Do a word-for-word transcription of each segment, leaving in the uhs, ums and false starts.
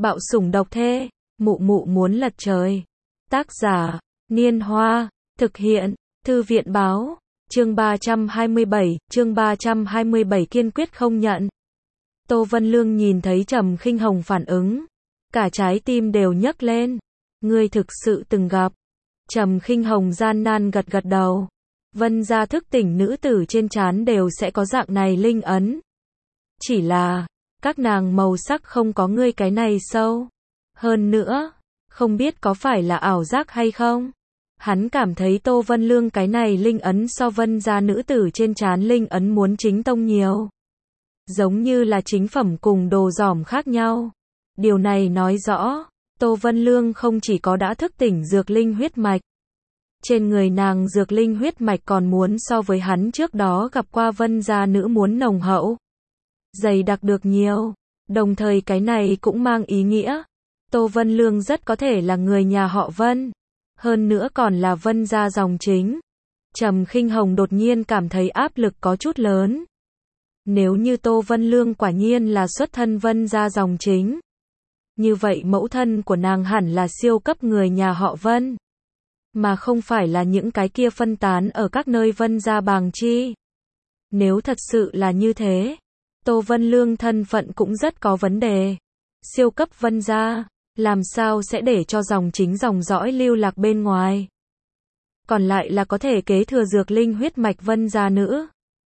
Bạo sủng độc thê, mụ mụ muốn lật trời. Tác giả, Niên Hoa, thực hiện, Thư viện báo, chương ba trăm hai mươi bảy, chương ba trăm hai mươi bảy kiên quyết không nhận. Tô Vân Lương nhìn thấy Trầm Khinh Hồng phản ứng, cả trái tim đều nhấc lên. Ngươi thực sự từng gặp. Trầm Khinh Hồng gian nan gật gật đầu. Vân gia thức tỉnh nữ tử trên trán đều sẽ có dạng này linh ấn. Chỉ là, các nàng màu sắc không có ngươi cái này sâu. Hơn nữa, không biết có phải là ảo giác hay không? Hắn cảm thấy Tô Vân Lương cái này linh ấn so Vân gia nữ tử trên trán linh ấn muốn chính tông nhiều. Giống như là chính phẩm cùng đồ giỏm khác nhau. Điều này nói rõ, Tô Vân Lương không chỉ có đã thức tỉnh dược linh huyết mạch. Trên người nàng dược linh huyết mạch còn muốn so với hắn trước đó gặp qua Vân gia nữ muốn nồng hậu. Dày đặc được nhiều. Đồng thời cái này cũng mang ý nghĩa. Tô Vân Lương rất có thể là người nhà họ Vân. Hơn nữa còn là Vân gia dòng chính. Trầm Khinh Hồng đột nhiên cảm thấy áp lực có chút lớn. Nếu như Tô Vân Lương quả nhiên là xuất thân Vân gia dòng chính. Như vậy mẫu thân của nàng hẳn là siêu cấp người nhà họ Vân. Mà không phải là những cái kia phân tán ở các nơi Vân gia bàng chi. Nếu thật sự là như thế, Tô Vân Lương thân phận cũng rất có vấn đề. Siêu cấp Vân gia, làm sao sẽ để cho dòng chính dòng dõi lưu lạc bên ngoài? Còn lại là có thể kế thừa dược linh huyết mạch Vân gia nữ.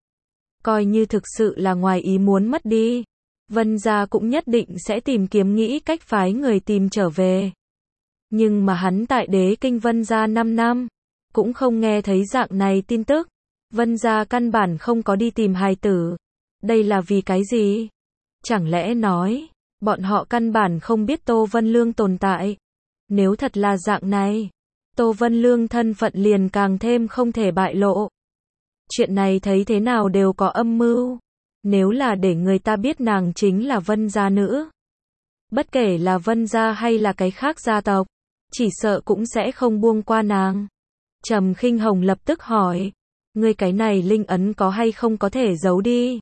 Coi như thực sự là ngoài ý muốn mất đi, Vân gia cũng nhất định sẽ tìm kiếm nghĩ cách phái người tìm trở về. Nhưng mà hắn tại đế kinh Vân gia năm năm, cũng không nghe thấy dạng này tin tức. Vân gia căn bản không có đi tìm hài tử. Đây là vì cái gì? Chẳng lẽ nói, bọn họ căn bản không biết Tô Vân Lương tồn tại? Nếu thật là dạng này, Tô Vân Lương thân phận liền càng thêm không thể bại lộ. Chuyện này thấy thế nào đều có âm mưu. Nếu là để người ta biết nàng chính là Vân gia nữ, bất kể là Vân gia hay là cái khác gia tộc, chỉ sợ cũng sẽ không buông qua nàng. Trầm Khinh Hồng lập tức hỏi, ngươi cái này linh ấn có hay không có thể giấu đi?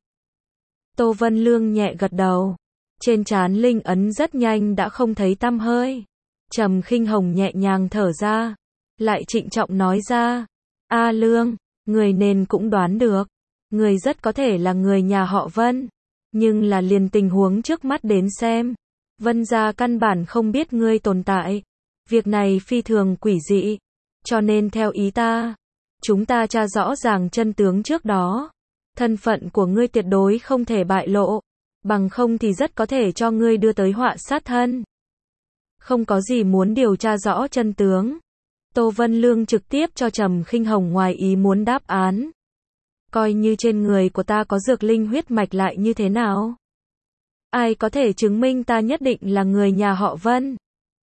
Tô Vân Lương nhẹ gật đầu. Trên trán linh ấn rất nhanh đã không thấy tăm hơi. Trầm Khinh Hồng nhẹ nhàng thở ra, lại trịnh trọng nói ra, A Lương, người nên cũng đoán được, người rất có thể là người nhà họ Vân, nhưng là liền tình huống trước mắt đến xem, Vân gia căn bản không biết ngươi tồn tại. Việc này phi thường quỷ dị, cho nên theo ý ta, chúng ta tra rõ ràng chân tướng trước đó. Thân phận của ngươi tuyệt đối không thể bại lộ, bằng không thì rất có thể cho ngươi đưa tới họa sát thân. Không có gì muốn điều tra rõ chân tướng. Tô Vân Lương trực tiếp cho Trầm Khinh Hồng ngoài ý muốn đáp án. Coi như trên người của ta có dược linh huyết mạch lại như thế nào? Ai có thể chứng minh ta nhất định là người nhà họ Vân?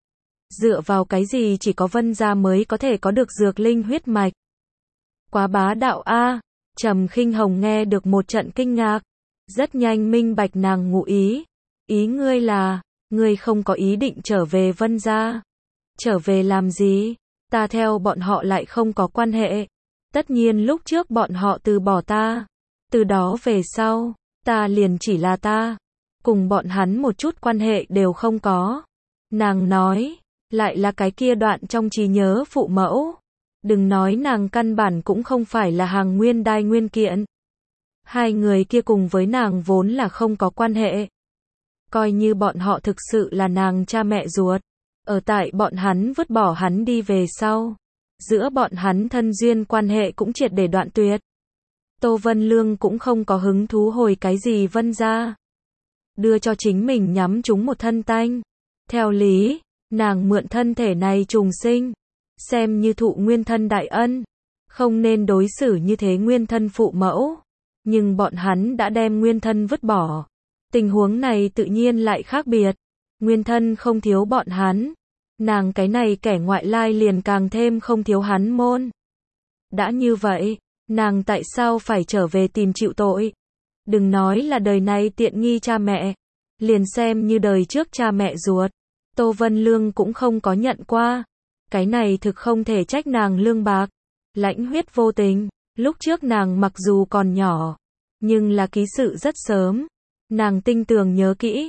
Dựa vào cái gì chỉ có Vân gia mới có thể có được dược linh huyết mạch? Quá bá đạo a. Trầm Khinh Hồng nghe được một trận kinh ngạc, rất nhanh minh bạch nàng ngụ ý. Ý ngươi là, ngươi không có ý định trở về Vân gia. Trở về làm gì? Ta theo bọn họ lại không có quan hệ. Tất nhiên lúc trước bọn họ từ bỏ ta. Từ đó về sau, ta liền chỉ là ta. Cùng bọn hắn một chút quan hệ đều không có. Nàng nói, lại là cái kia đoạn trong trí nhớ phụ mẫu. Đừng nói nàng căn bản cũng không phải là hàng nguyên đai nguyên kiện. Hai người kia cùng với nàng vốn là không có quan hệ. Coi như bọn họ thực sự là nàng cha mẹ ruột. Ở tại bọn hắn vứt bỏ hắn đi về sau. Giữa bọn hắn thân duyên quan hệ cũng triệt để đoạn tuyệt. Tô Vân Lương cũng không có hứng thú hồi cái gì Vân gia. Đưa cho chính mình nhắm trúng một thân tanh. Theo lý, nàng mượn thân thể này trùng sinh. Xem như thụ nguyên thân đại ân. Không nên đối xử như thế nguyên thân phụ mẫu. Nhưng bọn hắn đã đem nguyên thân vứt bỏ. Tình huống này tự nhiên lại khác biệt. Nguyên thân không thiếu bọn hắn. Nàng cái này kẻ ngoại lai liền càng thêm không thiếu hắn môn. Đã như vậy, nàng tại sao phải trở về tìm chịu tội? Đừng nói là đời này tiện nghi cha mẹ. Liền xem như đời trước cha mẹ ruột. Tô Vân Lương cũng không có nhận qua. Cái này thực không thể trách nàng lương bạc. Lãnh huyết vô tình. Lúc trước nàng mặc dù còn nhỏ, nhưng là ký sự rất sớm. Nàng tinh tường nhớ kỹ.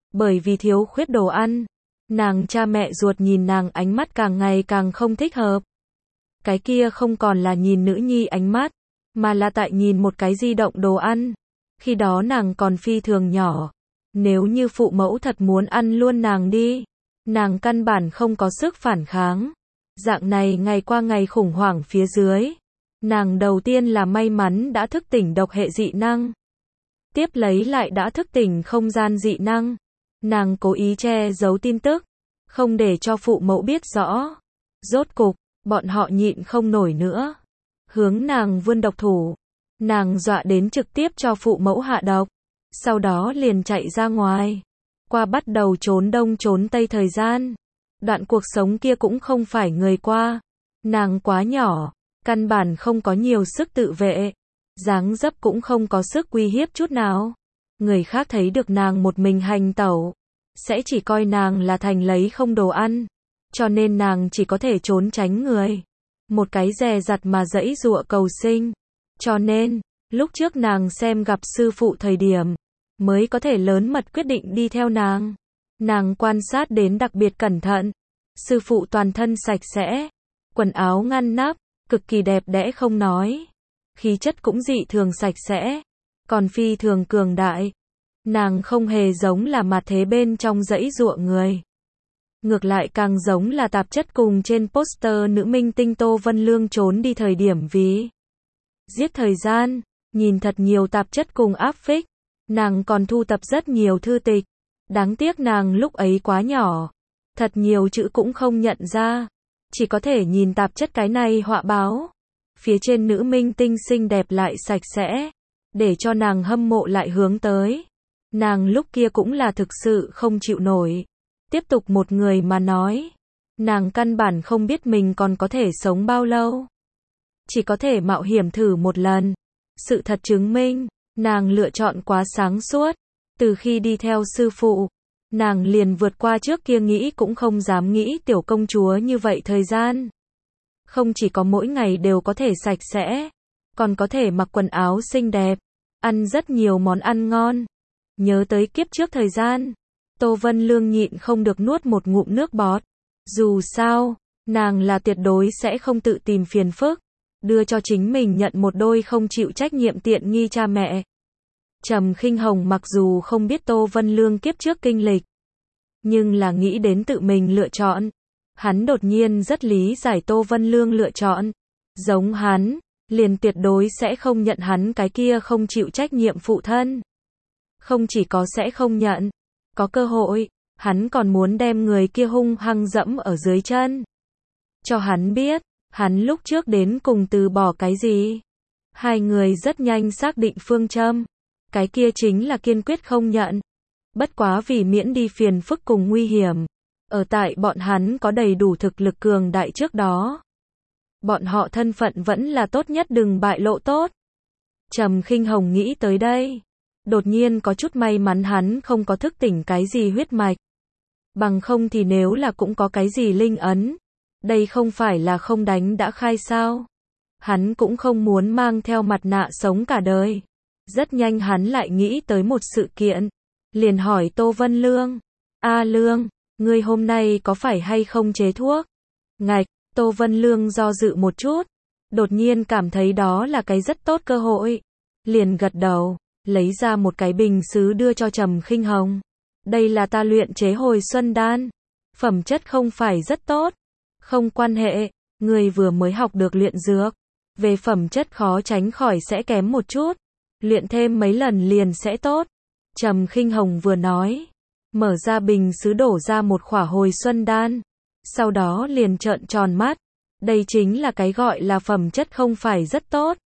Bởi vì thiếu khuyết đồ ăn, nàng cha mẹ ruột nhìn nàng ánh mắt càng ngày càng không thích hợp. Cái kia không còn là nhìn nữ nhi ánh mắt, mà là tại nhìn một cái di động đồ ăn. Khi đó nàng còn phi thường nhỏ. Nếu như phụ mẫu thật muốn ăn luôn nàng đi, nàng căn bản không có sức phản kháng. Dạng này ngày qua ngày khủng hoảng phía dưới. Nàng đầu tiên là may mắn đã thức tỉnh độc hệ dị năng. Tiếp lấy lại đã thức tỉnh không gian dị năng. Nàng cố ý che giấu tin tức, không để cho phụ mẫu biết rõ. Rốt cục, bọn họ nhịn không nổi nữa. Hướng nàng vươn độc thủ. Nàng dọa đến trực tiếp cho phụ mẫu hạ độc. Sau đó liền chạy ra ngoài. Qua bắt đầu trốn đông trốn tây thời gian. Đoạn cuộc sống kia cũng không phải người qua. Nàng quá nhỏ, căn bản không có nhiều sức tự vệ. Dáng dấp cũng không có sức uy hiếp chút nào. Người khác thấy được nàng một mình hành tẩu, sẽ chỉ coi nàng là thành lấy không đồ ăn. Cho nên nàng chỉ có thể trốn tránh người. Một cái dè dặt mà giãy giụa cầu sinh. Cho nên, lúc trước nàng xem gặp sư phụ thời điểm, mới có thể lớn mật quyết định đi theo nàng. Nàng quan sát đến đặc biệt cẩn thận. Sư phụ toàn thân sạch sẽ, quần áo ngăn nắp, cực kỳ đẹp đẽ không nói. Khí chất cũng dị thường sạch sẽ, còn phi thường cường đại. Nàng không hề giống là mặt thế bên trong giãy giụa người. Ngược lại càng giống là tạp chất cùng trên poster nữ minh tinh Tô Vân Lương trốn đi thời điểm vì giết thời gian, nhìn thật nhiều tạp chất cùng áp phích. Nàng còn thu tập rất nhiều thư tịch. Đáng tiếc nàng lúc ấy quá nhỏ, thật nhiều chữ cũng không nhận ra. Chỉ có thể nhìn tạp chất cái này họa báo. Phía trên nữ minh tinh xinh đẹp lại sạch sẽ, để cho nàng hâm mộ lại hướng tới. Nàng lúc kia cũng là thực sự không chịu nổi. Tiếp tục một người mà nói, nàng căn bản không biết mình còn có thể sống bao lâu. Chỉ có thể mạo hiểm thử một lần. Sự thật chứng minh, nàng lựa chọn quá sáng suốt. Từ khi đi theo sư phụ, nàng liền vượt qua trước kia nghĩ cũng không dám nghĩ tiểu công chúa như vậy thời gian. Không chỉ có mỗi ngày đều có thể sạch sẽ, còn có thể mặc quần áo xinh đẹp, ăn rất nhiều món ăn ngon. Nhớ tới kiếp trước thời gian, Tô Vân Lương nhịn không được nuốt một ngụm nước bọt. Dù sao, nàng là tuyệt đối sẽ không tự tìm phiền phức, đưa cho chính mình nhận một đôi không chịu trách nhiệm tiện nghi cha mẹ. Trầm Khinh Hồng mặc dù không biết Tô Vân Lương kiếp trước kinh lịch, nhưng là nghĩ đến tự mình lựa chọn. Hắn đột nhiên rất lý giải Tô Vân Lương lựa chọn. Giống hắn, liền tuyệt đối sẽ không nhận hắn cái kia không chịu trách nhiệm phụ thân. Không chỉ có sẽ không nhận, có cơ hội, hắn còn muốn đem người kia hung hăng dẫm ở dưới chân. Cho hắn biết, hắn lúc trước đến cùng từ bỏ cái gì. Hai người rất nhanh xác định phương châm. Cái kia chính là kiên quyết không nhận. Bất quá vì miễn đi phiền phức cùng nguy hiểm. Ở tại bọn hắn có đầy đủ thực lực cường đại trước đó. Bọn họ thân phận vẫn là tốt nhất đừng bại lộ tốt. Trầm Khinh Hồng nghĩ tới đây. Đột nhiên có chút may mắn hắn không có thức tỉnh cái gì huyết mạch. Bằng không thì nếu là cũng có cái gì linh ấn. Đây không phải là không đánh đã khai sao. Hắn cũng không muốn mang theo mặt nạ sống cả đời. Rất nhanh hắn lại nghĩ tới một sự kiện. Liền hỏi Tô Vân Lương. A Lương, ngươi hôm nay có phải hay không chế thuốc? Ngạch, Tô Vân Lương do dự một chút. Đột nhiên cảm thấy đó là cái rất tốt cơ hội. Liền gật đầu, lấy ra một cái bình sứ đưa cho Trầm Khinh Hồng. Đây là ta luyện chế hồi xuân đan. Phẩm chất không phải rất tốt. Không quan hệ, ngươi vừa mới học được luyện dược. Về phẩm chất khó tránh khỏi sẽ kém một chút. Luyện thêm mấy lần liền sẽ tốt. Trầm Khinh Hồng vừa nói, mở ra bình sứ đổ ra một khỏa hồi xuân đan. Sau đó liền trợn tròn mắt. Đây chính là cái gọi là phẩm chất không phải rất tốt.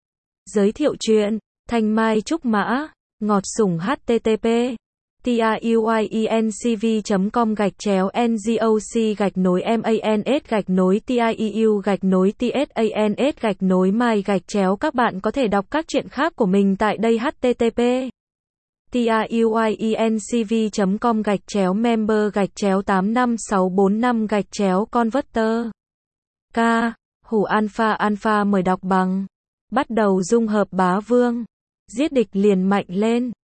Giới thiệu chuyện, Thanh Mai Trúc Mã, ngọt sủng http tiuyencv chấm com gạch chéo ngoc gạch nối mans gạch nối tieu gạch nối tsans gạch nối mai gạch chéo. Các bạn có thể đọc các chuyện khác của mình tại đây. Http tiuyencv chấm com gạch chéo member gạch chéo tám năm sáu bốn năm gạch chéo converter. K. Hủ alpha alpha mời đọc bằng. Bắt đầu dung hợp bá vương. Giết địch liền mạnh lên.